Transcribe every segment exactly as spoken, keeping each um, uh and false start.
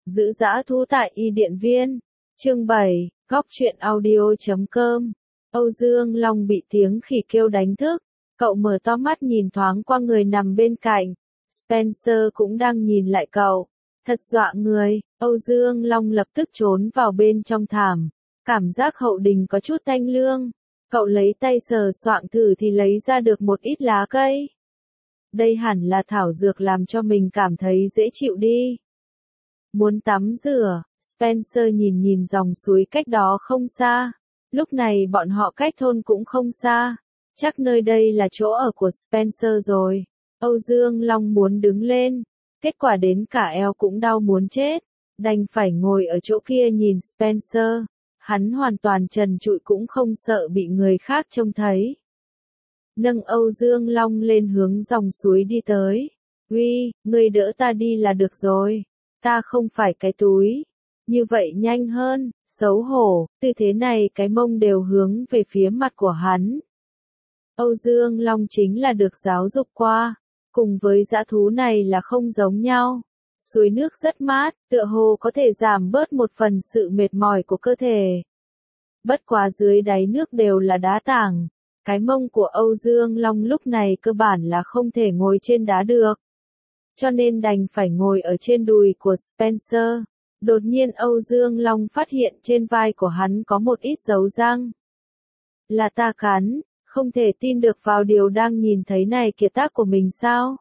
Giữ dã thú tại Y Điện Viên. Chương bảy, góc truyện audio chấm com. Âu Dương Long bị tiếng khỉ kêu đánh thức. Cậu mở to mắt nhìn thoáng qua người nằm bên cạnh. Spencer cũng đang nhìn lại cậu. Thật dọa người, Âu Dương Long lập tức trốn vào bên trong thảm. Cảm giác hậu đình có chút tanh lương. Cậu lấy tay sờ soạng thử thì lấy ra được một ít lá cây. Đây hẳn là thảo dược làm cho mình cảm thấy dễ chịu đi. Muốn tắm rửa, Spencer nhìn nhìn dòng suối cách đó không xa. Lúc này bọn họ cách thôn cũng không xa. Chắc nơi đây là chỗ ở của Spencer rồi. Âu Dương Long muốn đứng lên. Kết quả đến cả eo cũng đau muốn chết. Đành phải ngồi ở chỗ kia nhìn Spencer. Hắn hoàn toàn trần trụi cũng không sợ bị người khác trông thấy. Nâng Âu Dương Long lên hướng dòng suối đi tới. Uy, ngươi đỡ ta đi là được rồi. Ta không phải cái túi. Như vậy nhanh hơn, xấu hổ, tư thế này cái mông đều hướng về phía mặt của hắn. Âu Dương Long chính là được giáo dục qua. Cùng với dã thú này là không giống nhau. Suối nước rất mát, tựa hồ có thể giảm bớt một phần sự mệt mỏi của cơ thể. Bất quá dưới đáy nước đều là đá tảng. Cái mông của Âu Dương Long lúc này cơ bản là không thể ngồi trên đá được. Cho nên đành phải ngồi ở trên đùi của Spencer. Đột nhiên Âu Dương Long phát hiện trên vai của hắn có một ít dấu răng. Là ta cắn, không thể tin được vào điều đang nhìn thấy này kiệt tác của mình sao?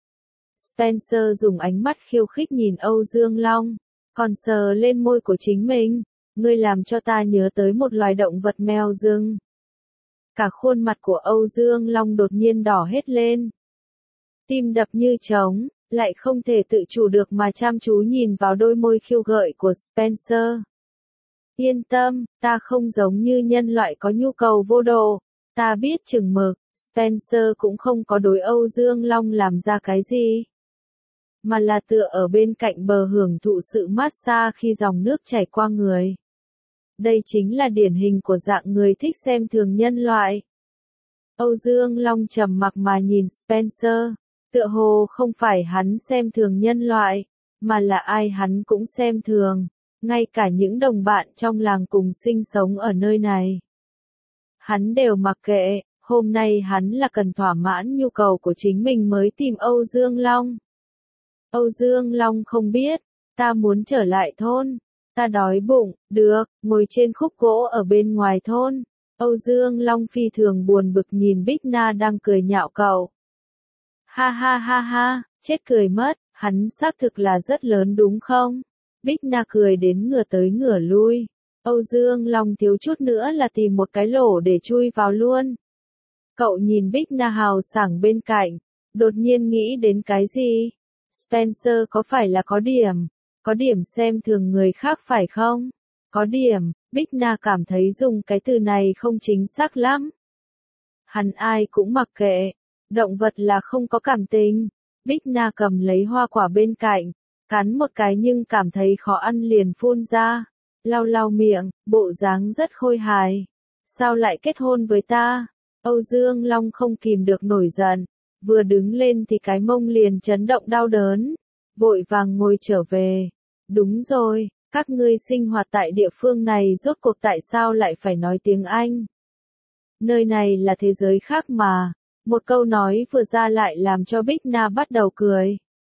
Spencer dùng ánh mắt khiêu khích nhìn Âu Dương Long, còn sờ lên môi của chính mình. Ngươi làm cho ta nhớ tới một loài động vật mèo rừng. Cả khuôn mặt của Âu Dương Long đột nhiên đỏ hết lên. Tim đập như trống, lại không thể tự chủ được mà chăm chú nhìn vào đôi môi khiêu gợi của Spencer. Yên tâm, ta không giống như nhân loại có nhu cầu vô độ. Ta biết chừng mực, Spencer cũng không có đối Âu Dương Long làm ra cái gì. Mà là tựa ở bên cạnh bờ hưởng thụ sự mát xa khi dòng nước chảy qua người. Đây chính là điển hình của dạng người thích xem thường nhân loại. Âu Dương Long trầm mặc mà nhìn Spencer. Tựa hồ không phải hắn xem thường nhân loại, mà là ai hắn cũng xem thường. Ngay cả những đồng bạn trong làng cùng sinh sống ở nơi này. Hắn đều mặc kệ, hôm nay hắn là cần thỏa mãn nhu cầu của chính mình mới tìm Âu Dương Long. Âu Dương Long không biết, ta muốn trở lại thôn. Ta đói bụng, được, ngồi trên khúc gỗ ở bên ngoài thôn. Âu Dương Long phi thường buồn bực nhìn Bích Na đang cười nhạo cậu. Ha ha ha ha, chết cười mất, hắn xác thực là rất lớn đúng không? Bích Na cười đến ngửa tới ngửa lui. Âu Dương Long thiếu chút nữa là tìm một cái lỗ để chui vào luôn. Cậu nhìn Bích Na hào sảng bên cạnh, đột nhiên nghĩ đến cái gì? Spencer có phải là có điểm? Có điểm xem thường người khác phải không? Có điểm, Bích Na cảm thấy dùng cái từ này không chính xác lắm. Hắn ai cũng mặc kệ. Động vật là không có cảm tình. Bích Na cầm lấy hoa quả bên cạnh, cắn một cái nhưng cảm thấy khó ăn liền phun ra. Lau lau miệng, bộ dáng rất khôi hài. Sao lại kết hôn với ta? Âu Dương Long không kìm được nổi giận. Vừa đứng lên thì cái mông liền chấn động đau đớn. Vội vàng ngồi trở về. Đúng rồi, các ngươi sinh hoạt tại địa phương này rốt cuộc tại sao lại phải nói tiếng Anh? Nơi này là thế giới khác mà. Một câu nói vừa ra lại làm cho Bích Na bắt đầu cười.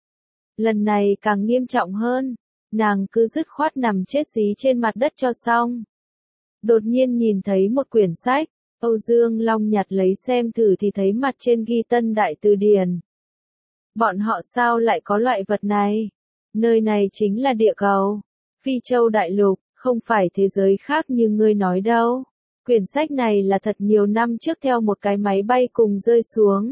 Lần này càng nghiêm trọng hơn. Nàng cứ dứt khoát nằm chết dí trên mặt đất cho xong. Đột nhiên nhìn thấy một quyển sách. Âu Dương Long nhặt lấy xem thử thì thấy mặt trên ghi Tân Đại Từ Điển. Bọn họ sao lại có loại vật này? Nơi này chính là địa cầu. Phi Châu Đại Lục, không phải thế giới khác như ngươi nói đâu. Quyển sách này là thật nhiều năm trước theo một cái máy bay cùng rơi xuống.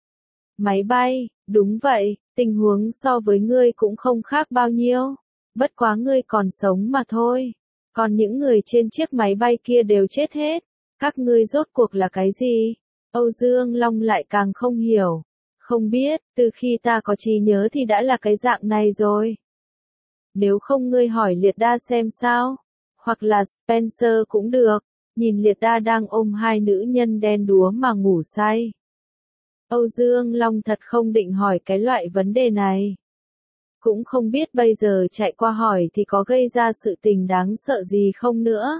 Máy bay, đúng vậy, tình huống so với ngươi cũng không khác bao nhiêu. Bất quá ngươi còn sống mà thôi. Còn những người trên chiếc máy bay kia đều chết hết. Các ngươi rốt cuộc là cái gì? Âu Dương Long lại càng không hiểu. Không biết, từ khi ta có trí nhớ thì đã là cái dạng này rồi. Nếu không ngươi hỏi Liệt Đa xem sao? Hoặc là Spencer cũng được. Nhìn Liệt Đa đang ôm hai nữ nhân đen đúa mà ngủ say. Âu Dương Long thật không định hỏi cái loại vấn đề này. Cũng không biết bây giờ chạy qua hỏi thì có gây ra sự tình đáng sợ gì không nữa.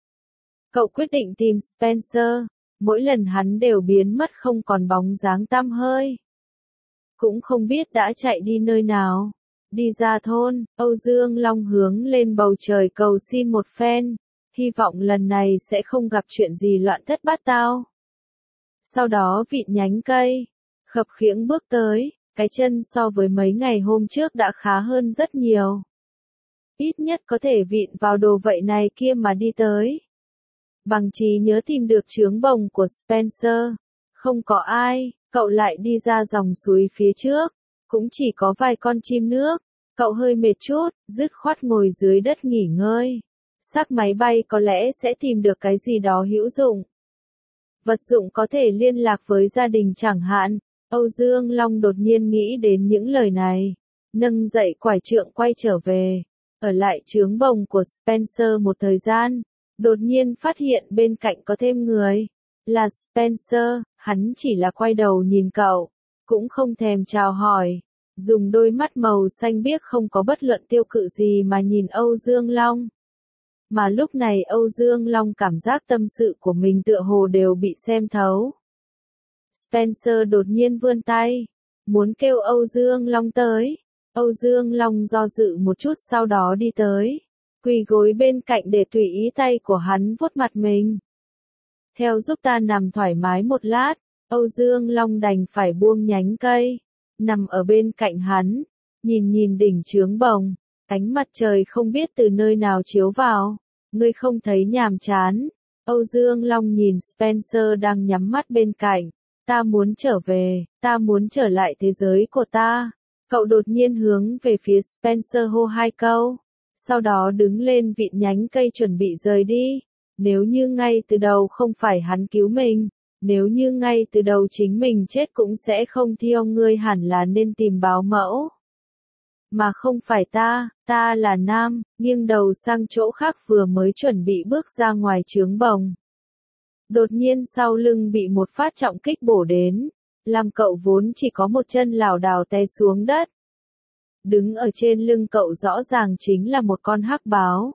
Cậu quyết định tìm Spencer, mỗi lần hắn đều biến mất không còn bóng dáng tăm hơi. Cũng không biết đã chạy đi nơi nào. Đi ra thôn, Âu Dương Long hướng lên bầu trời cầu xin một phen, hy vọng lần này sẽ không gặp chuyện gì loạn thất bát tao. Sau đó vịn nhánh cây, khập khiễng bước tới, cái chân so với mấy ngày hôm trước đã khá hơn rất nhiều. Ít nhất có thể vịn vào đồ vậy này kia mà đi tới. Bằng trí nhớ tìm được trướng bồng của Spencer. Không có ai, cậu lại đi ra dòng suối phía trước. Cũng chỉ có vài con chim nước. Cậu hơi mệt chút, dứt khoát ngồi dưới đất nghỉ ngơi. Xác máy bay có lẽ sẽ tìm được cái gì đó hữu dụng. Vật dụng có thể liên lạc với gia đình chẳng hạn. Âu Dương Long đột nhiên nghĩ đến những lời này. Nâng dậy quải trượng quay trở về. Ở lại trướng bồng của Spencer một thời gian. Đột nhiên phát hiện bên cạnh có thêm người. Là Spencer, hắn chỉ là quay đầu nhìn cậu. Cũng không thèm chào hỏi. Dùng đôi mắt màu xanh biếc không có bất luận tiêu cự gì mà nhìn Âu Dương Long. Mà lúc này Âu Dương Long cảm giác tâm sự của mình tựa hồ đều bị xem thấu. Spencer đột nhiên vươn tay. Muốn kêu Âu Dương Long tới. Âu Dương Long do dự một chút sau đó đi tới. Quỳ gối bên cạnh để tùy ý tay của hắn vuốt mặt mình. Theo giúp ta nằm thoải mái một lát, Âu Dương Long đành phải buông nhánh cây. Nằm ở bên cạnh hắn, nhìn nhìn đỉnh trướng bồng, ánh mặt trời không biết từ nơi nào chiếu vào, ngươi không thấy nhàm chán. Âu Dương Long nhìn Spencer đang nhắm mắt bên cạnh, ta muốn trở về, ta muốn trở lại thế giới của ta. Cậu đột nhiên hướng về phía Spencer hô hai câu, sau đó đứng lên vịn nhánh cây chuẩn bị rời đi. Nếu như ngay từ đầu không phải hắn cứu mình, nếu như ngay từ đầu chính mình chết cũng sẽ không thiêu ngươi hẳn là nên tìm báo mẫu. Mà không phải ta, ta là nam, nghiêng đầu sang chỗ khác vừa mới chuẩn bị bước ra ngoài trướng bồng. Đột nhiên sau lưng bị một phát trọng kích bổ đến, làm cậu vốn chỉ có một chân lảo đảo té xuống đất. Đứng ở trên lưng cậu rõ ràng chính là một con hắc báo.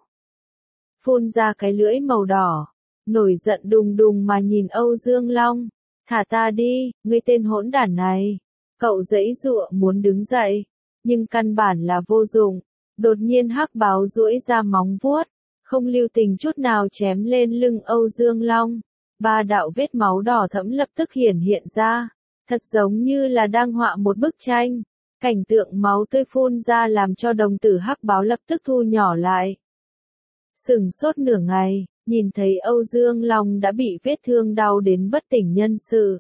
Phun ra cái lưỡi màu đỏ, nổi giận đùng đùng mà nhìn Âu Dương Long. Thả ta đi, ngươi tên hỗn đản này. Cậu giãy giụa muốn đứng dậy, nhưng căn bản là vô dụng. Đột nhiên hắc báo duỗi ra móng vuốt, không lưu tình chút nào chém lên lưng Âu Dương Long. Ba đạo vết máu đỏ thẫm lập tức hiển hiện ra, thật giống như là đang họa một bức tranh. Cảnh tượng máu tươi phun ra làm cho đồng tử hắc báo lập tức thu nhỏ lại. Sửng sốt nửa ngày, nhìn thấy Âu Dương Long đã bị vết thương đau đến bất tỉnh nhân sự.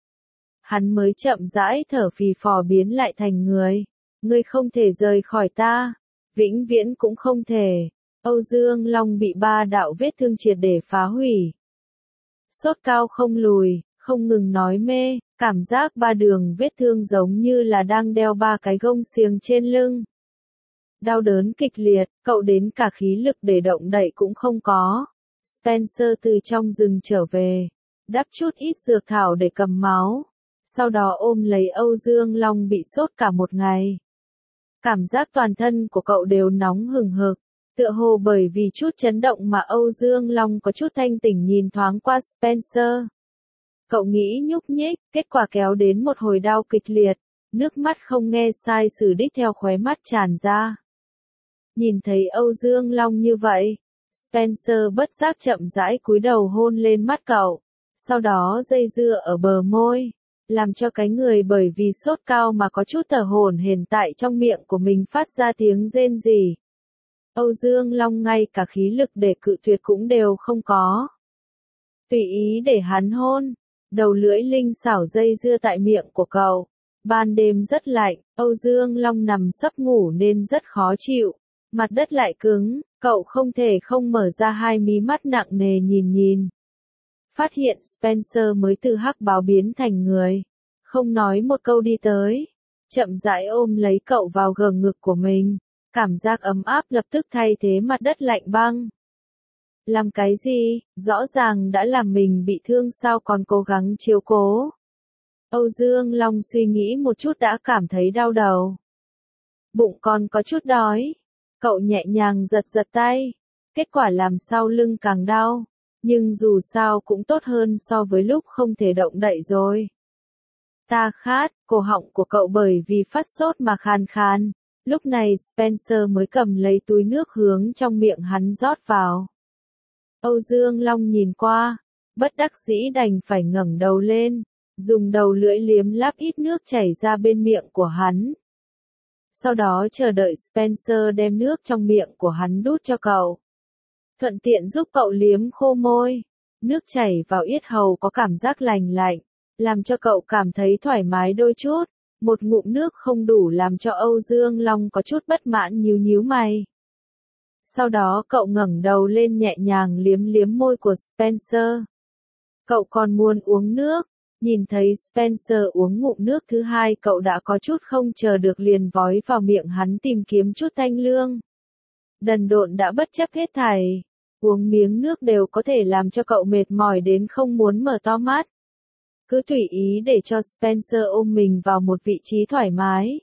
Hắn mới chậm rãi thở phì phò biến lại thành người. Ngươi không thể rời khỏi ta, vĩnh viễn cũng không thể. Âu Dương Long bị ba đạo vết thương triệt để phá hủy. Sốt cao không lùi, không ngừng nói mê, cảm giác ba đường vết thương giống như là đang đeo ba cái gông xiềng trên lưng. Đau đớn kịch liệt, cậu đến cả khí lực để động đậy cũng không có. Spencer từ trong rừng trở về, đắp chút ít dược thảo để cầm máu, sau đó ôm lấy Âu Dương Long bị sốt cả một ngày. Cảm giác toàn thân của cậu đều nóng hừng hực, tựa hồ bởi vì chút chấn động mà Âu Dương Long có chút thanh tỉnh nhìn thoáng qua Spencer. Cậu nghĩ nhúc nhích, kết quả kéo đến một hồi đau kịch liệt, nước mắt không nghe sai sử đích theo khóe mắt tràn ra. Nhìn thấy Âu Dương Long như vậy, Spencer bất giác chậm rãi cúi đầu hôn lên mắt cậu, sau đó dây dưa ở bờ môi, làm cho cái người bởi vì sốt cao mà có chút thở hổn hển tại trong miệng của mình phát ra tiếng rên rỉ. Âu Dương Long ngay cả khí lực để cự tuyệt cũng đều không có. Tùy ý để hắn hôn, đầu lưỡi linh xảo dây dưa tại miệng của cậu. Ban đêm rất lạnh, Âu Dương Long nằm sấp ngủ nên rất khó chịu. Mặt đất lại cứng, cậu không thể không mở ra hai mí mắt nặng nề nhìn nhìn. Phát hiện Spencer mới từ hắc báo biến thành người. Không nói một câu đi tới. Chậm rãi ôm lấy cậu vào gờ ngực của mình. Cảm giác ấm áp lập tức thay thế mặt đất lạnh băng. Làm cái gì, rõ ràng đã làm mình bị thương sao còn cố gắng chiếu cố. Âu Dương Long suy nghĩ một chút đã cảm thấy đau đầu. Bụng còn có chút đói. Cậu nhẹ nhàng giật giật tay. Kết quả làm sau lưng càng đau. Nhưng dù sao cũng tốt hơn so với lúc không thể động đậy rồi. Ta khát, cổ họng của cậu bởi vì phát sốt mà khàn khàn. Lúc này Spencer mới cầm lấy túi nước hướng trong miệng hắn rót vào. Âu Dương Long nhìn qua, bất đắc dĩ đành phải ngẩng đầu lên, dùng đầu lưỡi liếm láp ít nước chảy ra bên miệng của hắn. Sau đó chờ đợi Spencer đem nước trong miệng của hắn đút cho cậu. Thuận tiện giúp cậu liếm khô môi. Nước chảy vào yết hầu có cảm giác lành lạnh, làm cho cậu cảm thấy thoải mái đôi chút. Một ngụm nước không đủ làm cho Âu Dương Long có chút bất mãn nhíu nhíu mày. Sau đó cậu ngẩng đầu lên nhẹ nhàng liếm liếm môi của Spencer. Cậu còn muốn uống nước. Nhìn thấy Spencer uống ngụm nước thứ hai cậu đã có chút không chờ được liền vói vào miệng hắn tìm kiếm chút thanh lương. Đần độn đã bất chấp hết thảy. Uống miếng nước đều có thể làm cho cậu mệt mỏi đến không muốn mở to mắt. Cứ tùy ý để cho Spencer ôm mình vào một vị trí thoải mái.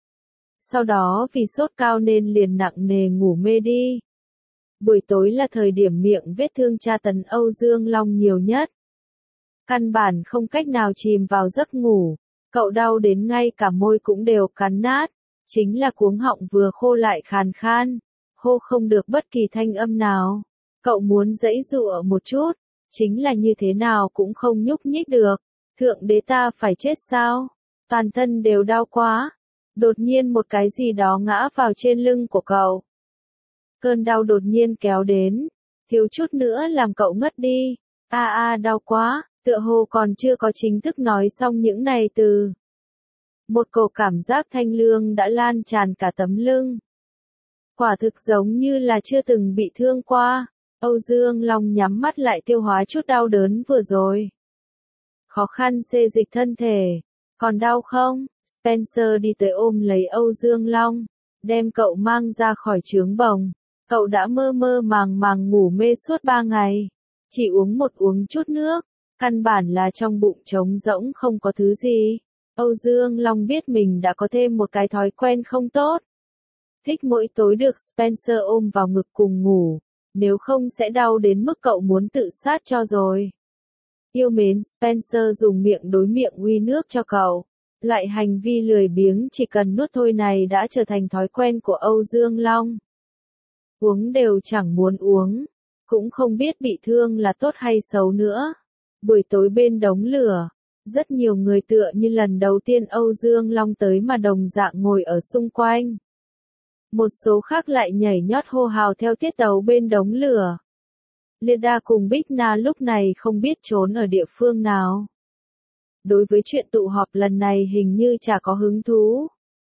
Sau đó vì sốt cao nên liền nặng nề ngủ mê đi. Buổi tối là thời điểm miệng vết thương tra tấn Âu Dương Long nhiều nhất. Căn bản không cách nào chìm vào giấc ngủ, cậu đau đến ngay cả môi cũng đều cắn nát, chính là cuống họng vừa khô lại khàn khan, hô không được bất kỳ thanh âm nào. Cậu muốn giãy giụa một chút, chính là như thế nào cũng không nhúc nhích được. Thượng đế ta phải chết sao? Toàn thân đều đau quá. Đột nhiên một cái gì đó ngã vào trên lưng của cậu. Cơn đau đột nhiên kéo đến, thiếu chút nữa làm cậu ngất đi. A a đau quá, tựa hồ còn chưa có chính thức nói xong những này từ. Một cổ cảm giác thanh lương đã lan tràn cả tấm lưng. Quả thực giống như là chưa từng bị thương qua. Âu Dương Long nhắm mắt lại tiêu hóa chút đau đớn vừa rồi. Khó khăn xê dịch thân thể. Còn đau không? Spencer đi tới ôm lấy Âu Dương Long, đem cậu mang ra khỏi trướng bồng. Cậu đã mơ mơ màng màng ngủ mê suốt ba ngày. Chỉ uống một uống chút nước. Căn bản là trong bụng trống rỗng không có thứ gì. Âu Dương Long biết mình đã có thêm một cái thói quen không tốt. Thích mỗi tối được Spencer ôm vào ngực cùng ngủ. Nếu không sẽ đau đến mức cậu muốn tự sát cho rồi. Yêu mến Spencer dùng miệng đối miệng uy nước cho cậu. Loại hành vi lười biếng chỉ cần nuốt thôi này đã trở thành thói quen của Âu Dương Long. Uống đều chẳng muốn uống. Cũng không biết bị thương là tốt hay xấu nữa. Buổi tối bên đống lửa. Rất nhiều người tựa như lần đầu tiên Âu Dương Long tới mà đồng dạng ngồi ở xung quanh. Một số khác lại nhảy nhót hô hào theo tiết tấu bên đống lửa. Leda cùng Bích Na lúc này không biết trốn ở địa phương nào. Đối với chuyện tụ họp lần này hình như chả có hứng thú.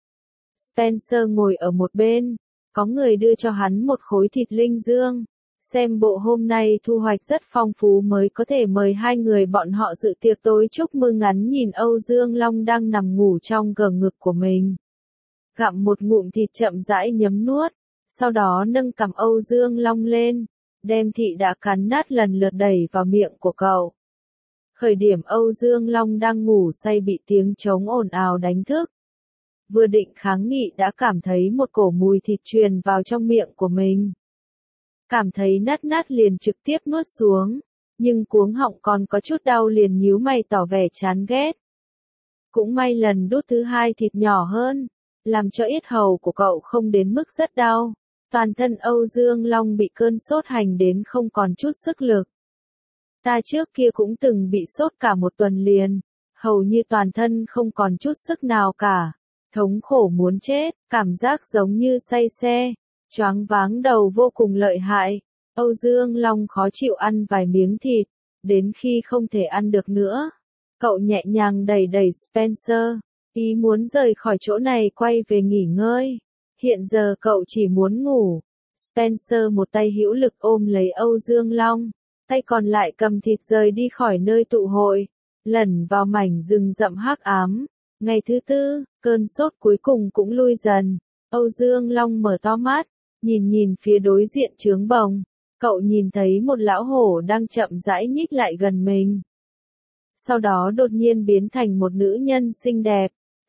Spencer ngồi ở một bên, có người đưa cho hắn một khối thịt linh dương. Xem bộ hôm nay thu hoạch rất phong phú mới có thể mời hai người bọn họ dự tiệc tối chúc mừng. Ngắn nhìn Âu Dương Long đang nằm ngủ trong gờ ngực của mình. Gặm một ngụm thịt chậm rãi nhấm nuốt, sau đó nâng cằm Âu Dương Long lên, đem thịt đã cắn nát lần lượt đẩy vào miệng của cậu. Khởi điểm Âu Dương Long đang ngủ say bị tiếng trống ồn ào đánh thức. Vừa định kháng nghị đã cảm thấy một cổ mùi thịt truyền vào trong miệng của mình. Cảm thấy nát nát liền trực tiếp nuốt xuống, nhưng cuống họng còn có chút đau liền nhíu mày tỏ vẻ chán ghét. Cũng may lần đút thứ hai thịt nhỏ hơn, làm cho yết hầu của cậu không đến mức rất đau. Toàn thân Âu Dương Long bị cơn sốt hành đến không còn chút sức lực. Ta trước kia cũng từng bị sốt cả một tuần liền, hầu như toàn thân không còn chút sức nào cả. Thống khổ muốn chết, cảm giác giống như say xe, choáng váng đầu vô cùng lợi hại. Âu Dương Long khó chịu ăn vài miếng thịt, đến khi không thể ăn được nữa. Cậu nhẹ nhàng đẩy đẩy Spencer, ý muốn rời khỏi chỗ này quay về nghỉ ngơi. Hiện giờ cậu chỉ muốn ngủ. Spencer một tay hữu lực ôm lấy Âu Dương Long, tay còn lại cầm thịt rời đi khỏi nơi tụ hội, lẩn vào mảnh rừng rậm hắc ám. Ngày thứ tư, cơn sốt cuối cùng cũng lui dần. Âu Dương Long mở to mắt, nhìn nhìn phía đối diện trướng bồng. Cậu nhìn thấy một lão hổ đang chậm rãi nhích lại gần mình. Sau đó đột nhiên biến thành một nữ nhân xinh đẹp.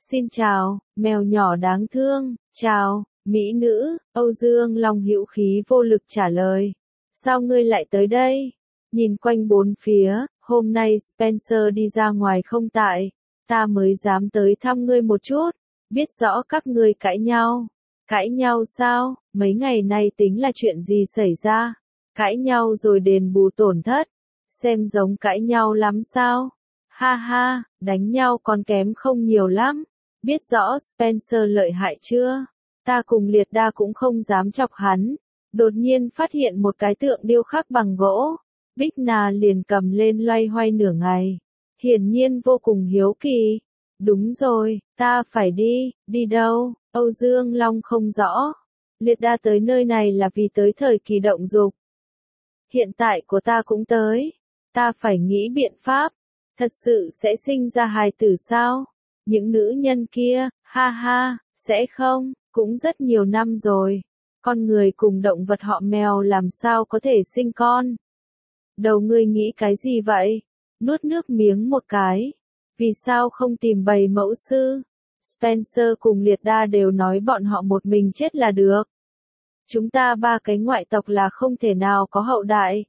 Xin chào, mèo nhỏ đáng thương, chào, mỹ nữ, Âu Dương Long hữu khí vô lực trả lời. Sao ngươi lại tới đây? Nhìn quanh bốn phía, hôm nay Spencer đi ra ngoài không tại, ta mới dám tới thăm ngươi một chút, biết rõ các ngươi cãi nhau. Cãi nhau sao? Mấy ngày nay tính là chuyện gì xảy ra? Cãi nhau rồi đền bù tổn thất. Xem giống cãi nhau lắm sao? Ha ha, đánh nhau còn kém không nhiều lắm. Biết rõ Spencer lợi hại chưa? Ta cùng Liệt Đa cũng không dám chọc hắn. Đột nhiên phát hiện một cái tượng điêu khắc bằng gỗ. Bích Na liền cầm lên loay hoay nửa ngày. Hiển nhiên vô cùng hiếu kỳ. Đúng rồi, ta phải đi, đi đâu? Âu Dương Long không rõ. Liệt Đa tới nơi này là vì tới thời kỳ động dục. Hiện tại của ta cũng tới. Ta phải nghĩ biện pháp. Thật sự sẽ sinh ra hài tử sao? Những nữ nhân kia, ha ha, sẽ không, cũng rất nhiều năm rồi. Con người cùng động vật họ mèo làm sao có thể sinh con? Đầu ngươi nghĩ cái gì vậy? Nuốt nước miếng một cái. Vì sao không tìm bầy mẫu sư? Spencer cùng Liệt Đa đều nói bọn họ một mình chết là được. Chúng ta ba cái ngoại tộc là không thể nào có hậu đại.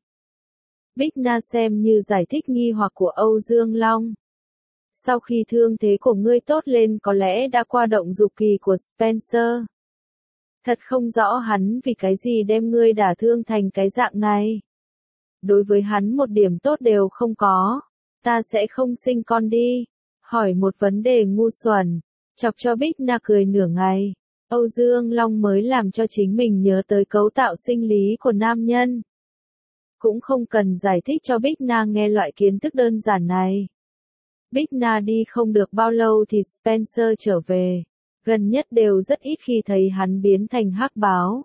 Bích Na xem như giải thích nghi hoặc của Âu Dương Long. Sau khi thương thế của ngươi tốt lên có lẽ đã qua động dục kỳ của Spencer. Thật không rõ hắn vì cái gì đem ngươi đả thương thành cái dạng này. Đối với hắn một điểm tốt đều không có. Ta sẽ không sinh con đi. Hỏi một vấn đề ngu xuẩn. Chọc cho Bích Na cười nửa ngày. Âu Dương Long mới làm cho chính mình nhớ tới cấu tạo sinh lý của nam nhân. Cũng không cần giải thích cho Bích Na nghe loại kiến thức đơn giản này. Bích Na đi không được bao lâu thì Spencer trở về. Gần nhất đều rất ít khi thấy hắn biến thành hắc báo.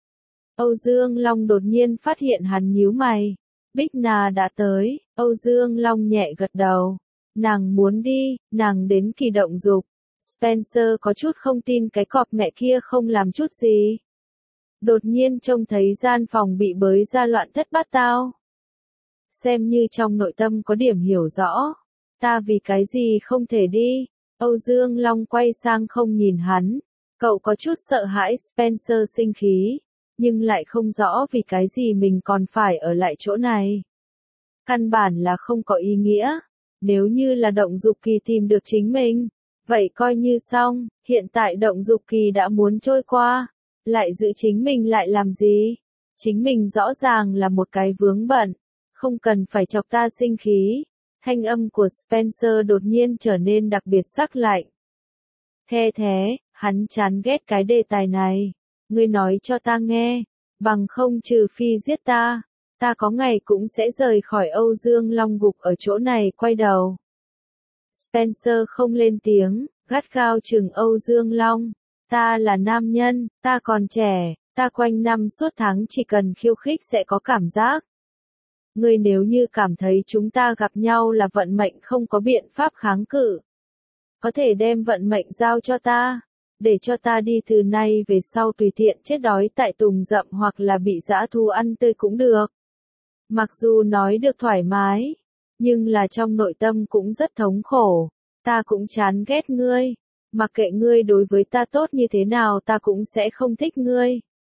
Âu Dương Long đột nhiên phát hiện hắn nhíu mày. Bích Na đã tới, Âu Dương Long nhẹ gật đầu. Nàng muốn đi, nàng đến kỳ động dục. Spencer có chút không tin cái cọp mẹ kia không làm chút gì. Đột nhiên trông thấy gian phòng bị bới ra loạn thất bát tao. Xem như trong nội tâm có điểm hiểu rõ. Ta vì cái gì không thể đi? Âu Dương Long quay sang không nhìn hắn. Cậu có chút sợ hãi Spencer sinh khí. Nhưng lại không rõ vì cái gì mình còn phải ở lại chỗ này. Căn bản là không có ý nghĩa. Nếu như là động dục kỳ tìm được chính mình. Vậy coi như xong. Hiện tại động dục kỳ đã muốn trôi qua. Lại giữ chính mình lại làm gì? Chính mình rõ ràng là một cái vướng bận. Không cần phải chọc ta sinh khí. Thanh âm của Spencer đột nhiên trở nên đặc biệt sắc lạnh. The thế, hắn chán ghét cái đề tài này. Ngươi nói cho ta nghe. Bằng không trừ phi giết ta. Ta có ngày cũng sẽ rời khỏi Âu Dương Long gục ở chỗ này quay đầu. Spencer không lên tiếng, gắt gao chừng Âu Dương Long. Ta là nam nhân, ta còn trẻ, ta quanh năm suốt tháng chỉ cần khiêu khích sẽ có cảm giác. Ngươi nếu như cảm thấy chúng ta gặp nhau là vận mệnh không có biện pháp kháng cự. Có thể đem vận mệnh giao cho ta, để cho ta đi từ nay về sau tùy tiện chết đói tại tùng rậm hoặc là bị dã thú ăn tươi cũng được. Mặc dù nói được thoải mái, nhưng là trong nội tâm cũng rất thống khổ. Ta cũng chán ghét ngươi. Mặc kệ ngươi đối với ta tốt như thế nào ta cũng sẽ không thích ngươi.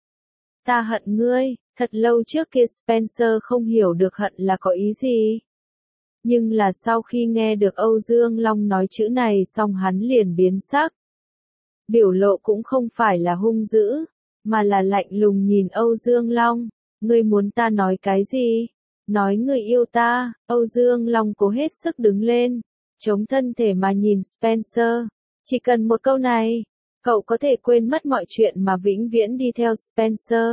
Ta hận ngươi. Thật lâu trước kia Spencer không hiểu được hận là có ý gì. Nhưng là sau khi nghe được Âu Dương Long nói chữ này xong hắn liền biến sắc. Biểu lộ cũng không phải là hung dữ, mà là lạnh lùng nhìn Âu Dương Long. Ngươi muốn ta nói cái gì? Nói ngươi yêu ta. Âu Dương Long cố hết sức đứng lên, chống thân thể mà nhìn Spencer. Chỉ cần một câu này, cậu có thể quên mất mọi chuyện mà vĩnh viễn đi theo Spencer.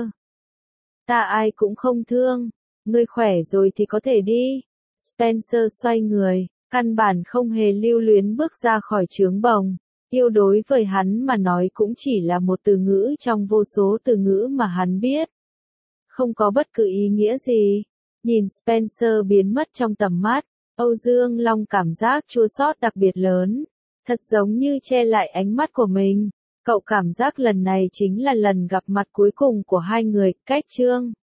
Ta ai cũng không thương, ngươi khỏe rồi thì có thể đi. Spencer xoay người, căn bản không hề lưu luyến bước ra khỏi trướng bồng. Yêu đối với hắn mà nói cũng chỉ là một từ ngữ trong vô số từ ngữ mà hắn biết. Không có bất cứ ý nghĩa gì. Nhìn Spencer biến mất trong tầm mắt, Âu Dương Long cảm giác chua xót đặc biệt lớn. Thật giống như che lại ánh mắt của mình. Cậu cảm giác lần này chính là lần gặp mặt cuối cùng của hai người, cách chương.